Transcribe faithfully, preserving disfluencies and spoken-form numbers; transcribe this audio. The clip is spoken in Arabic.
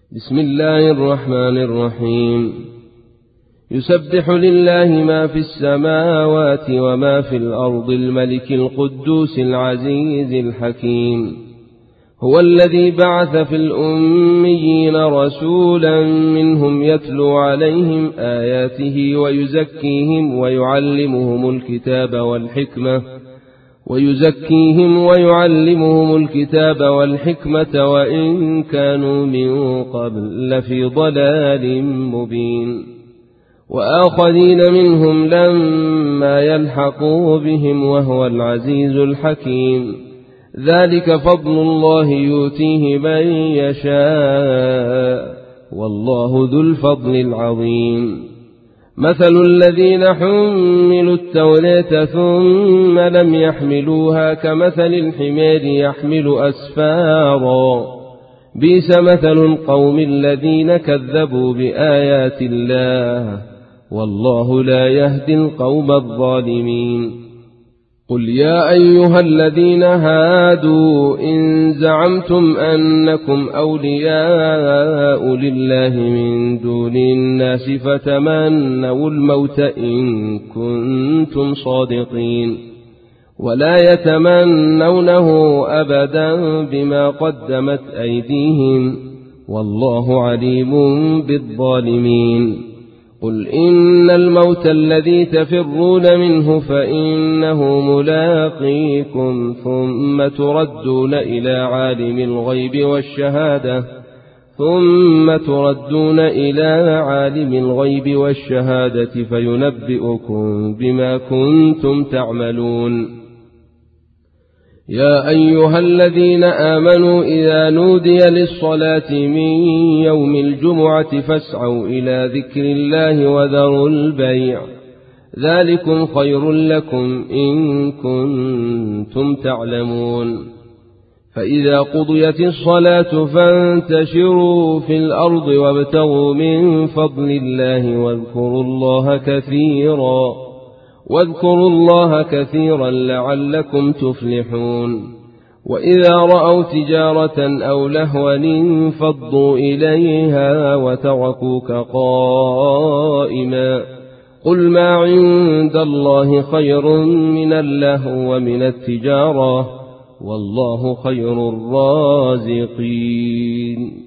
بسم الله الرحمن الرحيم. يسبح لله ما في السماوات وما في الأرض الملك القدوس العزيز الحكيم. هو الذي بعث في الأميين رسولا منهم يتلو عليهم آياته ويزكيهم ويعلمهم الكتاب والحكمة ويزكيهم ويعلمهم الكتاب والحكمة وإن كانوا من قبل لفي ضلال مبين. وآخرين منهم لما يلحقوا بهم وهو العزيز الحكيم. ذلك فضل الله يؤتيه من يشاء والله ذو الفضل العظيم. مثل الذين حملوا التوراة ثم لم يحملوها كمثل الحمار يحمل أسفارا بئس مثل القوم الذين كذبوا بآيات الله والله لا يهدي القوم الظالمين. قل يا أيها الذين هادوا إن زعمتم أنكم أولياء لله من دون الناس فتمنوا الموت إن كنتم صادقين ولا يتمنونه أبدا بما قدمت أيديهم والله عليم بالظالمين. قل إن الموت الذي تفرون منه فإنه ملاقيكم ثم تردون إلى عالم الغيب والشهادة ثم تردون إلى عالم الغيب والشهادة فينبئكم بما كنتم تعملون. يا أيها الذين آمنوا إذا نودي للصلاة من يوم الجمعة فاسعوا إلى ذكر الله وذروا البيع ذلكم خير لكم إن كنتم تعلمون. فإذا قضيت الصلاة فانتشروا في الأرض وابتغوا من فضل الله واذكروا الله كثيرا واذكروا الله كثيرا لعلكم تفلحون. وإذا رأوا تجارة أو لهوا انفضوا إليها وتركوك قائما قل ما عند الله خير من اللهو ومن التجارة والله خير الرازقين.